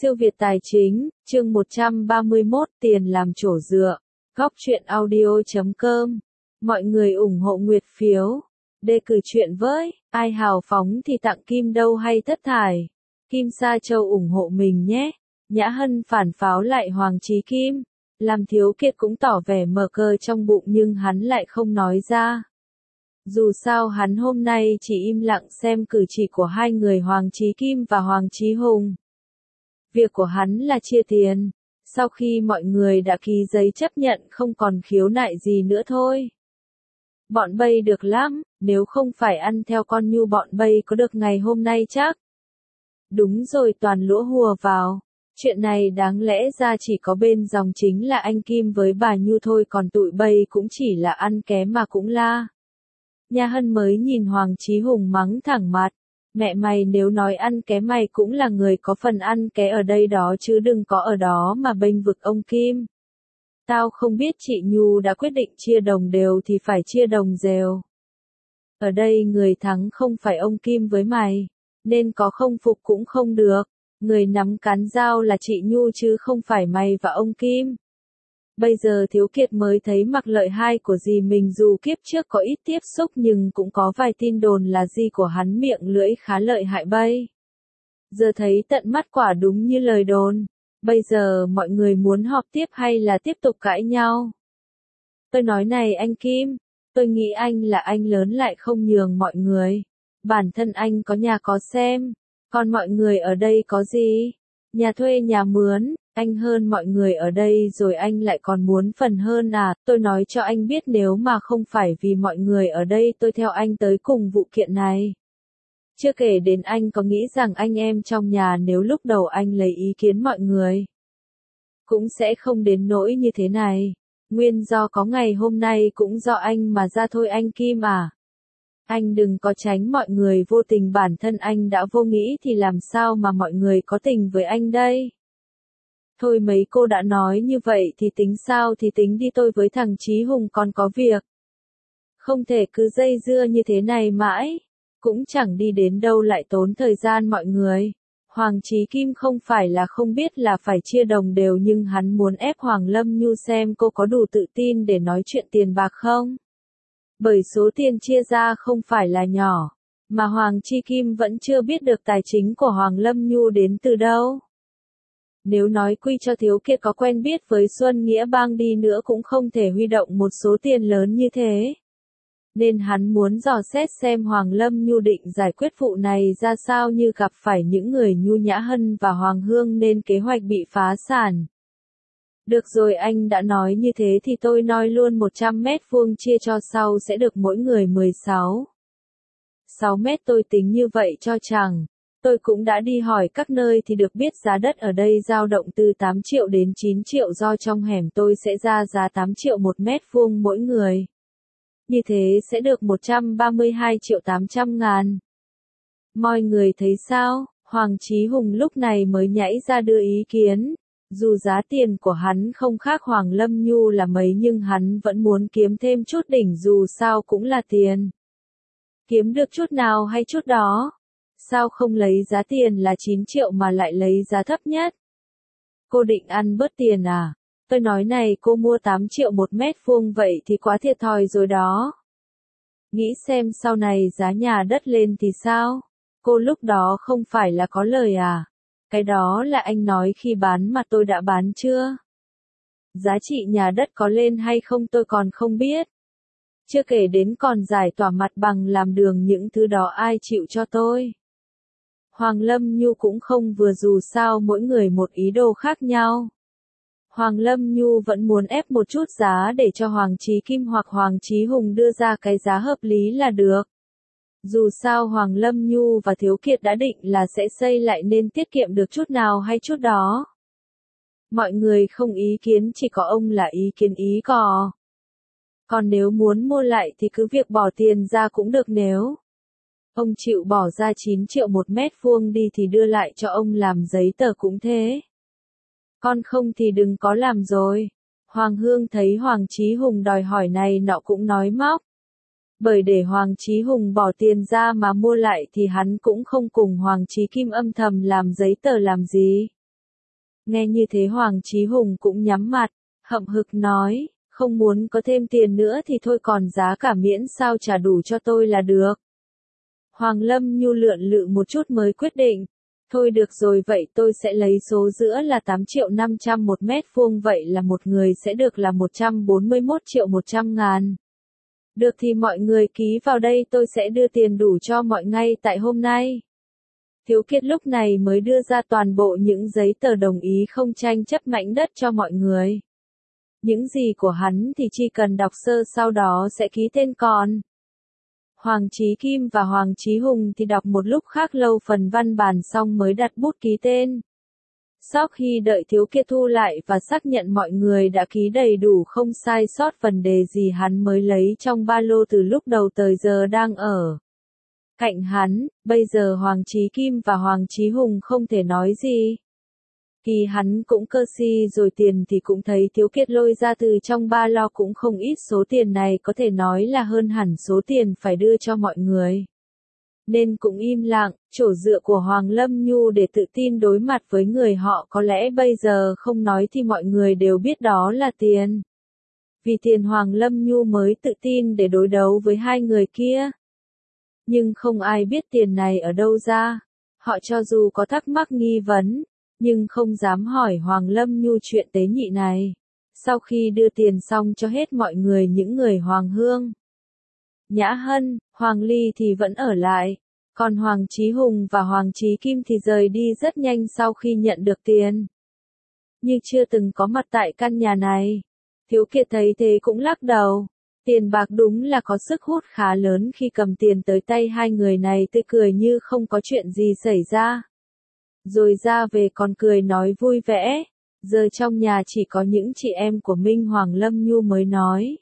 Siêu Việt Tài Chính, chương 131, tiền làm chỗ dựa. Góc truyện audio.com. Mọi người ủng hộ Nguyệt phiếu. Đề cử chuyện với, ai hào phóng thì tặng kim đâu hay thất thải. Kim Sa Châu ủng hộ mình nhé. Nhã Hân phản pháo lại Hoàng Chí Kim. Làm Thiếu Kiệt cũng tỏ vẻ mờ cờ trong bụng nhưng hắn lại không nói ra. Dù sao hắn hôm nay chỉ im lặng xem cử chỉ của hai người Hoàng Chí Kim và Hoàng Chí Hùng. Việc của hắn là chia tiền. Sau khi mọi người đã ký giấy chấp nhận không còn khiếu nại gì nữa thôi. Bọn Bay được lắm, nếu không phải ăn theo con Nhu bọn Bay có được ngày hôm nay chắc. Đúng rồi, toàn lũa hùa vào. Chuyện này đáng lẽ ra chỉ có bên dòng chính là anh Kim với bà Nhu thôi, còn tụi Bay cũng chỉ là ăn ké mà cũng la. Nha Hân mới nhìn Hoàng Chí Hùng mắng thẳng mặt. Mẹ mày, nếu nói ăn ké mày cũng là người có phần ăn ké ở đây đó chứ đừng có ở đó mà bênh vực ông Kim. Tao không biết chị Nhu đã quyết định chia đồng đều thì phải chia đồng đều. Ở đây người thắng không phải ông Kim với mày, nên có không phục cũng không được. Người nắm cán dao là chị Nhu chứ không phải mày và ông Kim. Bây giờ Thiếu Kiệt mới thấy mặc lợi hai của dì mình, dù kiếp trước có ít tiếp xúc nhưng cũng có vài tin đồn là dì của hắn miệng lưỡi khá lợi hại Bay. Giờ thấy tận mắt quả đúng như lời đồn. Bây giờ mọi người muốn họp tiếp hay là tiếp tục cãi nhau? Tôi nói này anh Kim, tôi nghĩ anh là anh lớn lại không nhường mọi người. Bản thân anh có nhà có xem, còn mọi người ở đây có gì? Nhà thuê nhà mướn. Anh hơn mọi người ở đây rồi anh lại còn muốn phần hơn à? Tôi nói cho anh biết, nếu mà không phải vì mọi người ở đây tôi theo anh tới cùng vụ kiện này. Chưa kể đến anh có nghĩ rằng anh em trong nhà nếu lúc đầu anh lấy ý kiến mọi người cũng sẽ không đến nỗi như thế này. Nguyên do có ngày hôm nay cũng do anh mà ra thôi anh Kim à. Anh đừng có tránh mọi người vô tình, bản thân anh đã vô nghĩ thì làm sao mà mọi người có tình với anh đây. Thôi mấy cô đã nói như vậy thì tính sao thì tính đi, tôi với thằng Chí Hùng còn có việc. Không thể cứ dây dưa như thế này mãi, cũng chẳng đi đến đâu lại tốn thời gian mọi người. Hoàng Chí Kim không phải là không biết là phải chia đồng đều nhưng hắn muốn ép Hoàng Lâm Nhu xem cô có đủ tự tin để nói chuyện tiền bạc không. Bởi số tiền chia ra không phải là nhỏ, mà Hoàng Chí Kim vẫn chưa biết được tài chính của Hoàng Lâm Nhu đến từ đâu. Nếu nói quy cho Thiếu Kiệt có quen biết với Xuân Nghĩa Bang đi nữa cũng không thể huy động một số tiền lớn như thế. Nên hắn muốn dò xét xem Hoàng Lâm Nhu định giải quyết vụ này ra sao, như gặp phải những người Nhu Nhã Hân và Hoàng Hương nên kế hoạch bị phá sản. Được rồi, anh đã nói như thế thì tôi nói luôn 100 mét vuông chia cho sau sẽ được mỗi người 6 mét, tôi tính như vậy cho chẳng. Tôi cũng đã đi hỏi các nơi thì được biết giá đất ở đây dao động từ 8 triệu đến 9 triệu, do trong hẻm tôi sẽ ra giá 8 triệu một mét vuông mỗi người. Như thế sẽ được 132 triệu 800 ngàn. Mọi người thấy sao? Hoàng Chí Hùng lúc này mới nhảy ra đưa ý kiến. Dù giá tiền của hắn không khác Hoàng Lâm Nhu là mấy nhưng hắn vẫn muốn kiếm thêm chút đỉnh, dù sao cũng là tiền. Kiếm được chút nào hay chút đó. Sao không lấy giá tiền là 9 triệu mà lại lấy giá thấp nhất? Cô định ăn bớt tiền à? Tôi nói này, cô mua 8 triệu một mét vuông vậy thì quá thiệt thòi rồi đó. Nghĩ xem sau này giá nhà đất lên thì sao? Cô lúc đó không phải là có lời à? Cái đó là anh nói khi bán mà tôi đã bán chưa? Giá trị nhà đất có lên hay không tôi còn không biết. Chưa kể đến còn giải tỏa mặt bằng, làm đường, những thứ đó ai chịu cho tôi? Hoàng Lâm Nhu cũng không vừa, dù sao mỗi người một ý đồ khác nhau. Hoàng Lâm Nhu vẫn muốn ép một chút giá để cho Hoàng Chí Kim hoặc Hoàng Chí Hùng đưa ra cái giá hợp lý là được. Dù sao Hoàng Lâm Nhu và Thiếu Kiệt đã định là sẽ xây lại nên tiết kiệm được chút nào hay chút đó. Mọi người không ý kiến, chỉ có ông là ý kiến ý cò. Còn nếu muốn mua lại thì cứ việc bỏ tiền ra cũng được, nếu ông chịu bỏ ra 9 triệu một mét vuông đi thì đưa lại cho ông làm giấy tờ cũng thế. Còn không thì đừng có làm rồi. Hoàng Hương thấy Hoàng Chí Hùng đòi hỏi này nọ cũng nói móc. Bởi để Hoàng Chí Hùng bỏ tiền ra mà mua lại thì hắn cũng không cùng Hoàng Chí Kim âm thầm làm giấy tờ làm gì. Nghe như thế Hoàng Chí Hùng cũng nhắm mặt, hậm hực nói, không muốn có thêm tiền nữa thì thôi, còn giá cả miễn sao trả đủ cho tôi là được. Hoàng Lâm Nhu lượn lự một chút mới quyết định, thôi được rồi, vậy tôi sẽ lấy số giữa là 8.500.000 một mét vuông, vậy là một người sẽ được là 141.100.000. Được thì mọi người ký vào đây, tôi sẽ đưa tiền đủ cho mọi ngay tại hôm nay. Thiếu Kiệt lúc này mới đưa ra toàn bộ những giấy tờ đồng ý không tranh chấp mảnh đất cho mọi người. Những gì của hắn thì chỉ cần đọc sơ, sau đó sẽ ký tên còn. Hoàng Chí Kim và Hoàng Chí Hùng thì đọc một lúc khác lâu phần văn bản xong mới đặt bút ký tên. Sau khi đợi Thiếu Kiệt thu lại và xác nhận mọi người đã ký đầy đủ không sai sót vấn đề gì, hắn mới lấy trong ba lô từ lúc đầu tới giờ đang ở cạnh hắn. Bây giờ Hoàng Chí Kim và Hoàng Chí Hùng không thể nói gì. Khi hắn cũng cơ si rồi, tiền thì cũng thấy Thiếu Kiệt lôi ra từ trong ba lô cũng không ít, số tiền này có thể nói là hơn hẳn số tiền phải đưa cho mọi người. Nên cũng im lặng, chỗ dựa của Hoàng Lâm Nhu để tự tin đối mặt với người họ, có lẽ bây giờ không nói thì mọi người đều biết đó là tiền. Vì tiền Hoàng Lâm Nhu mới tự tin để đối đấu với hai người kia. Nhưng không ai biết tiền này ở đâu ra. Họ cho dù có thắc mắc nghi vấn, nhưng không dám hỏi Hoàng Lâm Nhu chuyện tế nhị này. Sau khi đưa tiền xong cho hết mọi người, những người Hoàng Hương, Nhã Hân, Hoàng Ly thì vẫn ở lại. Còn Hoàng Chí Hùng và Hoàng Chí Kim thì rời đi rất nhanh sau khi nhận được tiền. Như chưa từng có mặt tại căn nhà này. Thiếu Kiệt thấy thế cũng lắc đầu. Tiền bạc đúng là có sức hút khá lớn, khi cầm tiền tới tay hai người này tươi cười như không có chuyện gì xảy ra. Rồi ra về còn cười nói vui vẻ. Giờ trong nhà chỉ có những chị em của Minh, Hoàng Lâm Nhu mới nói.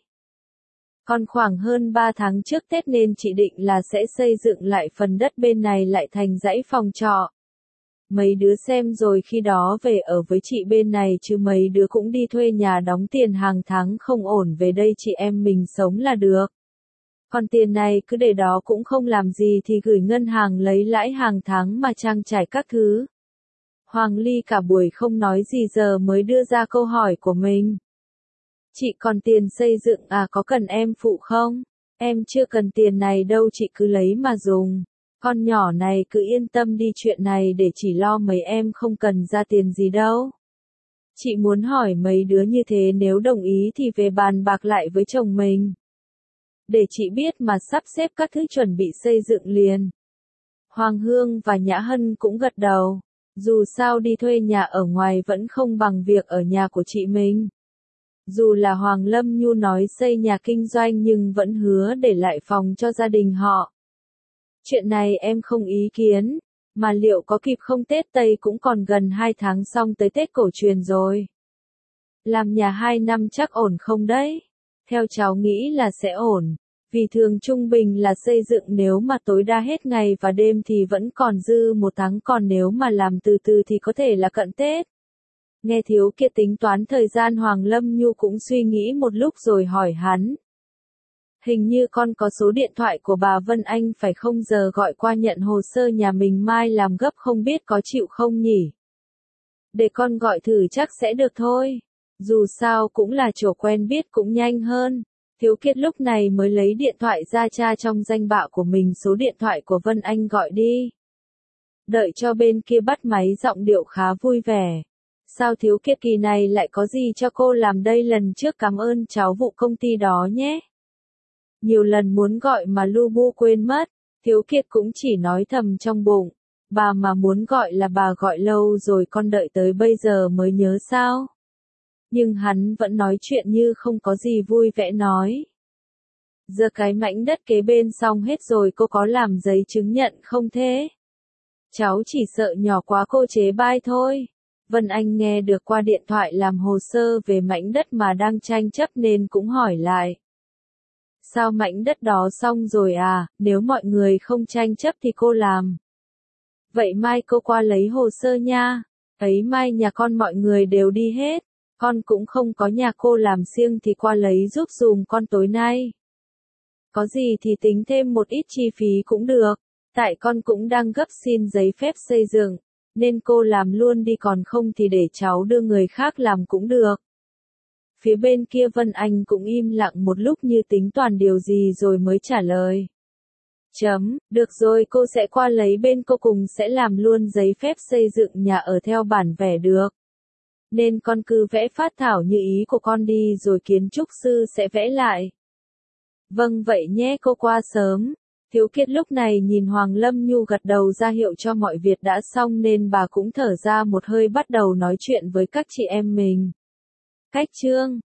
Còn khoảng hơn 3 tháng trước Tết nên chị định là sẽ xây dựng lại phần đất bên này lại thành dãy phòng trọ. Mấy đứa xem rồi khi đó về ở với chị bên này, chứ mấy đứa cũng đi thuê nhà đóng tiền hàng tháng không ổn, về đây chị em mình sống là được. Còn tiền này cứ để đó cũng không làm gì thì gửi ngân hàng lấy lãi hàng tháng mà trang trải các thứ. Hoàng Ly cả buổi không nói gì, giờ mới đưa ra câu hỏi của mình. Chị còn tiền xây dựng à, có cần em phụ không? Em chưa cần tiền này đâu, chị cứ lấy mà dùng. Con nhỏ này cứ yên tâm đi, chuyện này để chị lo, mấy em không cần ra tiền gì đâu. Chị muốn hỏi mấy đứa như thế, nếu đồng ý thì về bàn bạc lại với chồng mình. Để chị biết mà sắp xếp các thứ chuẩn bị xây dựng liền. Hoàng Hương và Nhã Hân cũng gật đầu. Dù sao đi thuê nhà ở ngoài vẫn không bằng việc ở nhà của chị mình. Dù là Hoàng Lâm Nhu nói xây nhà kinh doanh nhưng vẫn hứa để lại phòng cho gia đình họ. Chuyện này em không ý kiến, mà liệu có kịp không, Tết Tây cũng còn gần 2 tháng xong tới Tết cổ truyền rồi. Làm nhà 2 năm chắc ổn không đấy? Theo cháu nghĩ là sẽ ổn, vì thường trung bình là xây dựng nếu mà tối đa hết ngày và đêm thì vẫn còn dư 1 tháng, còn nếu mà làm từ từ thì có thể là cận Tết. Nghe Thiếu Kiệt tính toán thời gian, Hoàng Lâm Nhu cũng suy nghĩ một lúc rồi hỏi hắn. Hình như con có số điện thoại của bà Vân Anh phải không, giờ gọi qua nhận hồ sơ nhà mình mai làm gấp, không biết có chịu không nhỉ? Để con gọi thử chắc sẽ được thôi. Dù sao cũng là chỗ quen biết cũng nhanh hơn. Thiếu Kiệt lúc này mới lấy điện thoại ra tra trong danh bạ của mình số điện thoại của Vân Anh gọi đi. Đợi cho bên kia bắt máy, giọng điệu khá vui vẻ. Sao Thiếu Kiệt kỳ này lại có gì cho cô làm đây, lần trước cảm ơn cháu vụ công ty đó nhé. Nhiều lần muốn gọi mà lu bu quên mất. Thiếu Kiệt cũng chỉ nói thầm trong bụng. Bà mà muốn gọi là bà gọi lâu rồi, con đợi tới bây giờ mới nhớ sao? Nhưng hắn vẫn nói chuyện như không có gì, vui vẻ nói. Giờ cái mảnh đất kế bên xong hết rồi, cô có làm giấy chứng nhận không thế? Cháu chỉ sợ nhỏ quá cô chế bai thôi. Vân Anh nghe được qua điện thoại làm hồ sơ về mảnh đất mà đang tranh chấp nên cũng hỏi lại. Sao mảnh đất đó xong rồi à, nếu mọi người không tranh chấp thì cô làm. Vậy mai cô qua lấy hồ sơ nha. Ấy mai nhà con mọi người đều đi hết. Con cũng không có nhà, cô làm riêng thì qua lấy giúp dùm con tối nay. Có gì thì tính thêm một ít chi phí cũng được. Tại con cũng đang gấp xin giấy phép xây dựng. Nên cô làm luôn đi, còn không thì để cháu đưa người khác làm cũng được. Phía bên kia Vân Anh cũng im lặng một lúc như tính toán điều gì rồi mới trả lời. Được rồi, cô sẽ qua lấy bên cô, cùng sẽ làm luôn giấy phép xây dựng nhà ở theo bản vẽ được. Nên con cứ vẽ phác thảo như ý của con đi rồi kiến trúc sư sẽ vẽ lại. Vâng vậy nhé, cô qua sớm. Thiếu Kiệt lúc này nhìn Hoàng Lâm Nhu gật đầu ra hiệu cho mọi việc đã xong nên bà cũng thở ra một hơi, bắt đầu nói chuyện với các chị em mình. Cách chương